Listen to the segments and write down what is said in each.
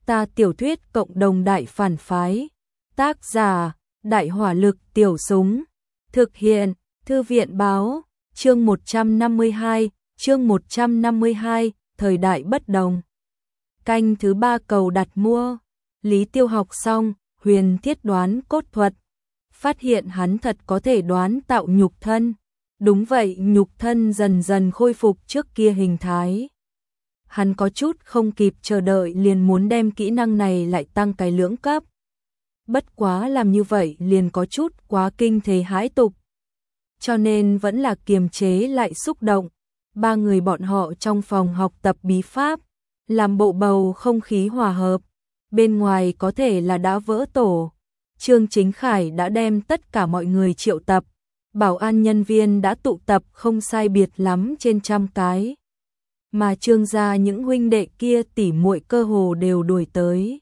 Ta tiểu thuyết cộng đồng đại phản phái. Tác giả, Đại hỏa lực tiểu súng. Thực hiện, Thư viện báo, chương 152, thời đại bất đồng. Canh thứ 3 cầu đặt mua. Lý Tiêu học xong, Huyền Thiết đoán cốt thuật. Phát hiện hắn thật có thể đoán tạo nhục thân. Đúng vậy, nhục thân dần dần khôi phục trước kia hình thái. Hắn có chút không kịp chờ đợi liền muốn đem kỹ năng này lại tăng cái lưỡng cấp. Bất quá làm như vậy liền có chút quá kinh thế hãi tục. Cho nên vẫn là kiềm chế lại xúc động. Ba người bọn họ trong phòng học tập bí pháp, làm bộ bầu không khí hòa hợp. Bên ngoài có thể là đã vỡ tổ. Trương Chính Khải đã đem tất cả mọi người triệu tập. Bảo an nhân viên đã tụ tập không sai biệt lắm trên 100 cái. Mà Trương gia những huynh đệ kia tỉ muội cơ hồ đều đuổi tới.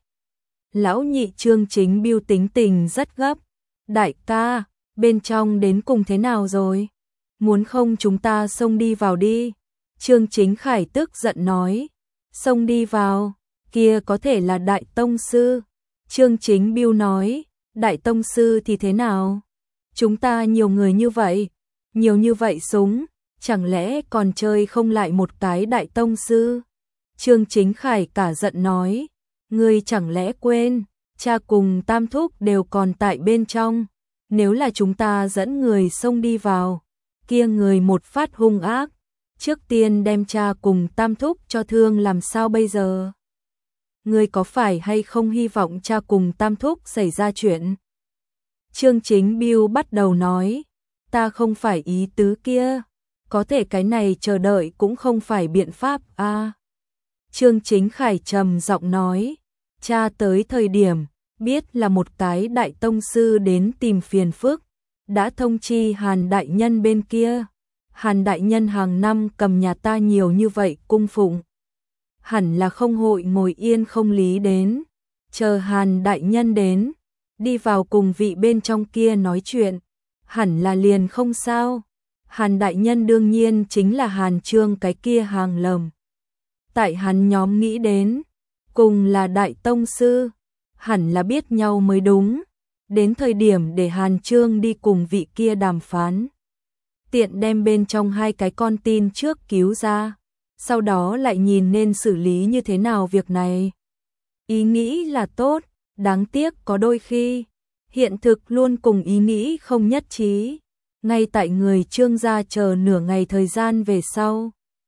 Lão nhị Trương Chính Biêu tính tình rất gấp. Đại ca, bên trong đến cùng thế nào rồi? Muốn không chúng ta xông đi vào đi. Trương Chính Khải tức giận nói. Xông đi vào, kia có thể là đại tông sư. Trương Chính Biêu nói, đại tông sư thì thế nào? Chúng ta nhiều người như vậy, nhiều như vậy súng, chẳng lẽ còn chơi không lại một cái đại tông sư? Trương Chính Khải cả giận nói, ngươi chẳng lẽ quên, cha cùng tam thúc đều còn tại bên trong, nếu là chúng ta dẫn người xông đi vào, kia người một phát hung ác, trước tiên đem cha cùng tam thúc cho thương làm sao bây giờ? Ngươi có phải hay không hy vọng cha cùng tam thúc xảy ra chuyện? Trương Chính Biêu bắt đầu nói, ta không phải ý tứ kia, có thể cái này chờ đợi cũng không phải biện pháp a. Trương Chính Khải trầm giọng nói, cha tới thời điểm, biết là một cái đại tông sư đến tìm phiền phức, đã thông chi Hàn đại nhân bên kia. Hàn đại nhân hàng năm cầm nhà ta nhiều như vậy cung phụng. Hẳn là không hội ngồi yên không lý đến, chờ Hàn đại nhân đến, đi vào cùng vị bên trong kia nói chuyện, hẳn là liền không sao. Hàn đại nhân đương nhiên chính là Hàn Trương cái kia hàng lầm. Tại hắn nhóm nghĩ đến, cùng là đại tông sư, hẳn là biết nhau mới đúng, đến thời điểm để Hàn Trương đi cùng vị kia đàm phán. Tiện đem bên trong hai cái con tin trước cứu ra, sau đó lại nhìn nên xử lý như thế nào việc này. Ý nghĩ là tốt, đáng tiếc có đôi khi, hiện thực luôn cùng ý nghĩ không nhất trí. Ngay tại người Trương gia chờ nửa ngày thời gian về sau.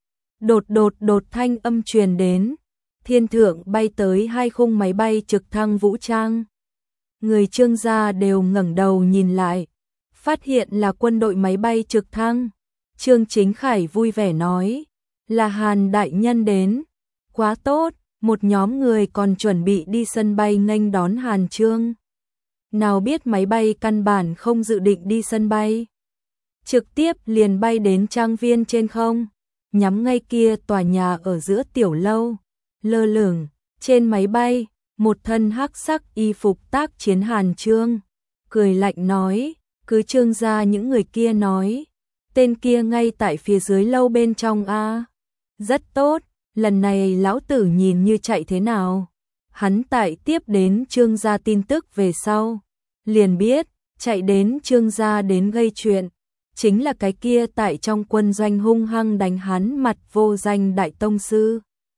Đột thanh âm truyền đến, thiên thượng bay tới hai khung máy bay trực thăng vũ trang. Người Trương gia đều ngẩng đầu nhìn lại, phát hiện là quân đội máy bay trực thăng. Trương Chính Khải vui vẻ nói, là Hàn đại nhân đến, quá tốt, một nhóm người còn chuẩn bị đi sân bay nghênh đón Hàn Trương. Nào biết máy bay căn bản không dự định đi sân bay, trực tiếp liền bay đến trang viên trên không, nhắm ngay kia tòa nhà ở giữa tiểu lâu, lơ lửng, trên máy bay, một thân hắc sắc y phục tác chiến Hàn Trương, cười lạnh nói, cứ Trương gia những người kia nói, tên kia ngay tại phía dưới lâu bên trong a. Rất tốt, lần này lão tử nhìn như chạy thế nào. Hắn tại tiếp đến Trương gia tin tức về sau, liền biết, chạy đến Trương gia đến gây chuyện, chính là cái kia tại trong quân doanh hung hăng đánh hắn mặt vô danh đại tông sư.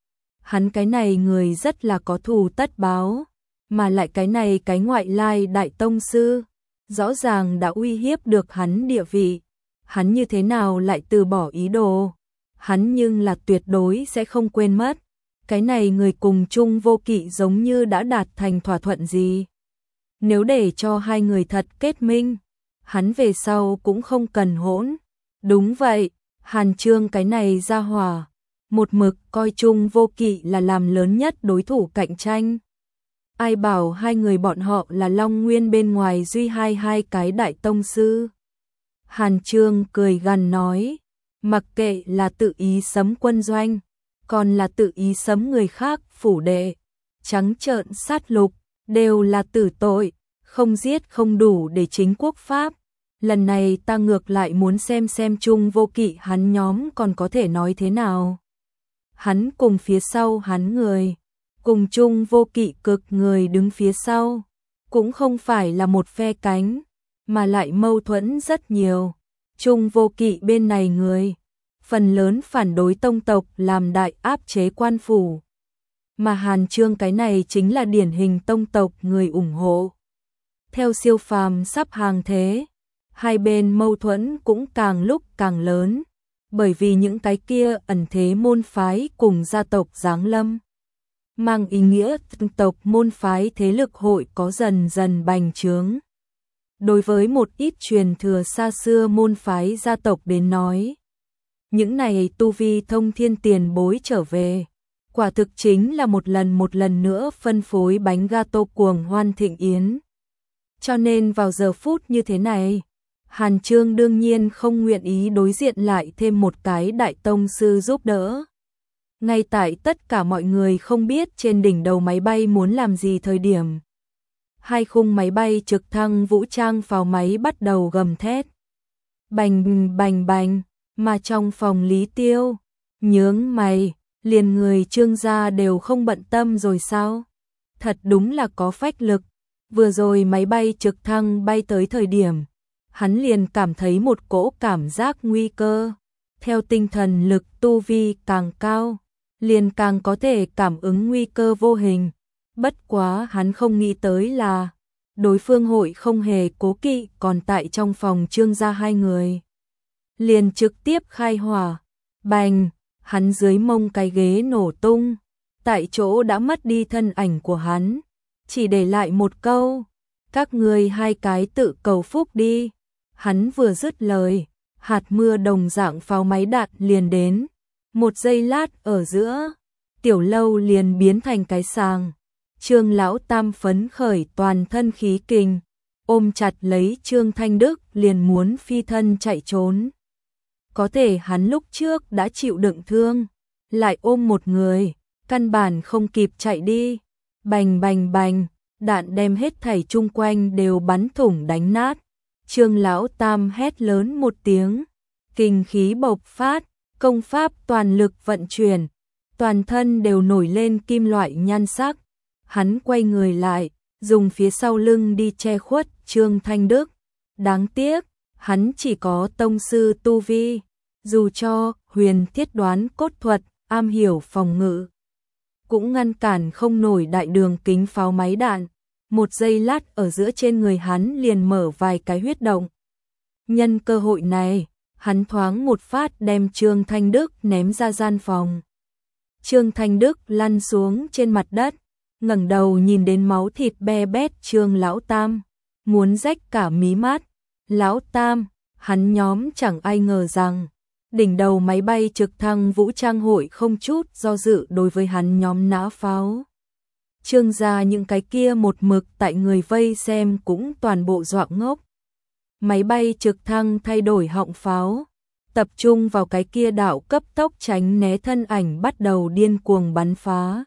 Hắn cái này người rất là có thù tất báo, mà lại cái này cái ngoại lai đại tông sư, rõ ràng đã uy hiếp được hắn địa vị, hắn như thế nào lại từ bỏ ý đồ, hắn nhưng là tuyệt đối sẽ không quên mất, cái này người cùng chung vô kỵ giống như đã đạt thành thỏa thuận gì. Nếu để cho hai người thật kết minh, hắn về sau cũng không cần hỗn. Đúng vậy, Hàn Trương cái này ra hỏa, một mực coi chung vô kỵ là làm lớn nhất đối thủ cạnh tranh. Ai bảo hai người bọn họ là Long Nguyên bên ngoài duy hai cái đại tông sư. Hàn Trương cười gằn nói, mặc kệ là tự ý sấm quân doanh, còn là tự ý sấm người khác phủ đệ, trắng trợn sát lục, đều là tử tội, không giết không đủ để chính quốc pháp. Lần này ta ngược lại muốn xem chung vô kỵ hắn nhóm còn có thể nói thế nào. Hắn cùng phía sau hắn người, cùng Chung Vô Kỵ cực người đứng phía sau, cũng không phải là một phe cánh, mà lại mâu thuẫn rất nhiều. Chung Vô Kỵ bên này người, phần lớn phản đối tông tộc làm đại áp chế quan phủ. Mà Hàn Chương cái này chính là điển hình tông tộc người ủng hộ. Theo Siêu Phàm sắp hàng thế, hai bên mâu thuẫn cũng càng lúc càng lớn, bởi vì những cái kia ẩn thế môn phái cùng gia tộc giáng lâm, mang ý nghĩa tộc môn phái thế lực hội có dần dần bành trướng. Đối với một ít truyền thừa xa xưa môn phái gia tộc đến nói, những này tu vi thông thiên tiền bối trở về, quả thực chính là một lần nữa phân phối bánh gato cuồng hoan thịnh yến. Cho nên vào giờ phút như thế này, Hàn Chương đương nhiên không nguyện ý đối diện lại thêm một cái đại tông sư giúp đỡ. Ngay tại tất cả mọi người không biết trên đỉnh đầu máy bay muốn làm gì thời điểm, hai khung máy bay trực thăng vũ trang pháo máy bắt đầu gầm thét. Bành bành bành, mà trong phòng Lý Tiêu, nhướng mày, liền người Trương gia đều không bận tâm rồi sao? Thật đúng là có phách lực. Vừa rồi máy bay trực thăng bay tới thời điểm, hắn liền cảm thấy một cỗ cảm giác nguy cơ. Theo tinh thần lực tu vi càng cao, liền càng có thể cảm ứng nguy cơ vô hình. Bất quá hắn không nghĩ tới là đối phương hội không hề cố kỵ, còn tại trong phòng Trương gia hai người liền trực tiếp khai hỏa. Bành, hắn dưới mông cái ghế nổ tung, tại chỗ đã mất đi thân ảnh của hắn, chỉ để lại một câu: các ngươi hai cái tự cầu phúc đi. Hắn vừa dứt lời, hạt mưa đồng dạng pháo máy đạn liền đến. Một giây lát ở giữa, tiểu lâu liền biến thành cái sàng. Trương lão tam phấn khởi toàn thân khí kình, ôm chặt lấy Trương Thanh Đức liền muốn phi thân chạy trốn. Có thể hắn lúc trước đã chịu đựng thương, lại ôm một người, căn bản không kịp chạy đi. Bành bành bành, đạn đem hết thảy chung quanh đều bắn thủng đánh nát. Trương lão tam hét lớn một tiếng, kinh khí bộc phát, công pháp toàn lực vận chuyển, toàn thân đều nổi lên kim loại nhan sắc. Hắn quay người lại, dùng phía sau lưng đi che khuất Trương Thanh Đức. Đáng tiếc, hắn chỉ có tông sư tu vi, dù cho huyền thiết đoán cốt thuật, am hiểu phòng ngự, cũng ngăn cản không nổi đại đường kính pháo máy đạn. Một giây lát ở giữa trên người hắn liền mở vài cái huyết động. Nhân cơ hội này, hắn thoáng một phát đem Trương Thanh Đức ném ra gian phòng. Trương Thanh Đức lăn xuống trên mặt đất, ngẩng đầu nhìn đến máu thịt be bét Trương lão tam, muốn rách cả mí mắt. Lão tam, hắn nhóm chẳng ai ngờ rằng đỉnh đầu máy bay trực thăng vũ trang hội không chút do dự đối với hắn nhóm nã pháo. Trương gia những cái kia một mực tại người vây xem cũng toàn bộ dọa ngốc. Máy bay trực thăng thay đổi họng pháo, tập trung vào cái kia đạo cấp tốc tránh né thân ảnh bắt đầu điên cuồng bắn phá.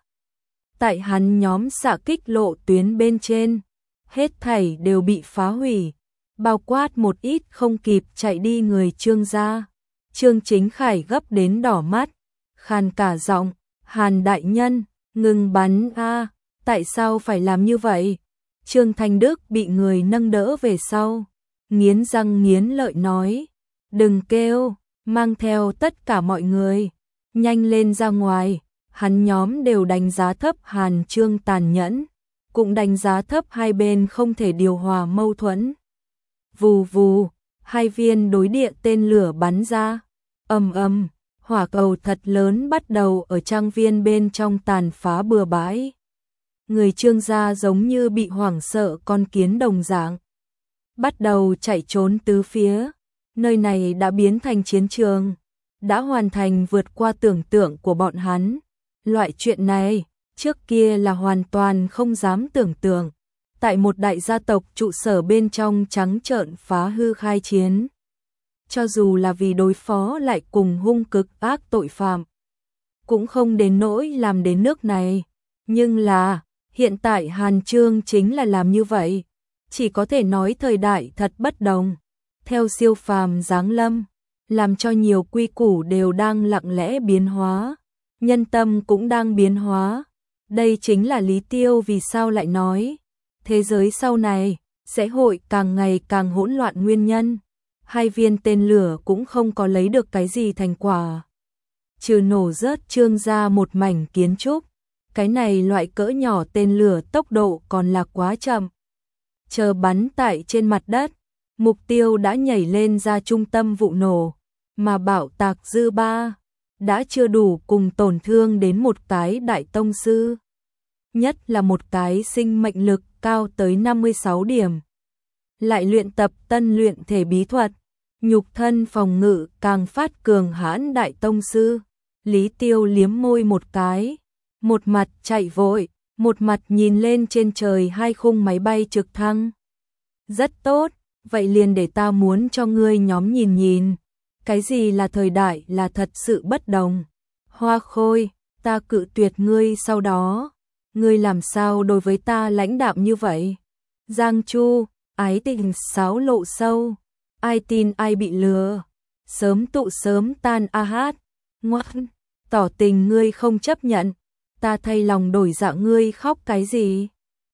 Tại hắn nhóm xạ kích lộ tuyến bên trên, hết thảy đều bị phá hủy, bao quát một ít không kịp chạy đi người Trương gia. Trương Chính Khải gấp đến đỏ mắt, khàn cả giọng: Hàn đại nhân, ngừng bắn a, tại sao phải làm như vậy? Trương Thanh Đức bị người nâng đỡ về sau, nghiến răng nghiến lợi nói: đừng kêu, mang theo tất cả mọi người, nhanh lên ra ngoài. Hắn nhóm đều đánh giá thấp Hàn Trương tàn nhẫn, cũng đánh giá thấp hai bên không thể điều hòa mâu thuẫn. Vù vù, hai viên đối địa tên lửa bắn ra, ầm ầm, hỏa cầu thật lớn bắt đầu ở trang viên bên trong tàn phá bừa bãi. Người Trương gia giống như bị hoảng sợ con kiến đồng dạng, bắt đầu chạy trốn tứ phía. Nơi này đã biến thành chiến trường, đã hoàn thành vượt qua tưởng tượng của bọn hắn. Loại chuyện này, trước kia là hoàn toàn không dám tưởng tượng. Tại một đại gia tộc trụ sở bên trong trắng trợn phá hư khai chiến. Cho dù là vì đối phó lại cùng hung cực ác tội phạm, cũng không đến nỗi làm đến nước này. Nhưng là, hiện tại Hàn Trương chính là làm như vậy. Chỉ có thể nói thời đại thật bất đồng. Theo siêu phàm giáng lâm, làm cho nhiều quy củ đều đang lặng lẽ biến hóa. Nhân tâm cũng đang biến hóa. Đây chính là Lý Tiêu vì sao lại nói, thế giới sau này sẽ hội càng ngày càng hỗn loạn nguyên nhân. Hai viên tên lửa cũng không có lấy được cái gì thành quả, trừ nổ rớt Trương gia một mảnh kiến trúc. Cái này loại cỡ nhỏ tên lửa tốc độ còn là quá chậm. Chờ bắn tại trên mặt đất, mục tiêu đã nhảy lên ra trung tâm vụ nổ, mà bạo tạc dư ba đã chưa đủ cùng tổn thương đến một cái đại tông sư. Nhất là một cái sinh mệnh lực cao tới 56 điểm. Lại luyện tập tân luyện thể bí thuật, nhục thân phòng ngự càng phát cường hãn đại tông sư. Lý Tiêu liếm môi một cái, một mặt chạy vội, một mặt nhìn lên trên trời hai khung máy bay trực thăng. Rất tốt, vậy liền để ta muốn cho ngươi nhóm nhìn nhìn, cái gì là thời đại là thật sự bất đồng. Hoa Khôi, ta cự tuyệt ngươi sau đó, ngươi làm sao đối với ta lãnh đạm như vậy? Giang Chu, ái tình sáo lộ sâu, ai tin ai bị lừa, sớm tụ sớm tan a hát, ngoan, tỏ tình ngươi không chấp nhận, ta thay lòng đổi dạ ngươi khóc cái gì?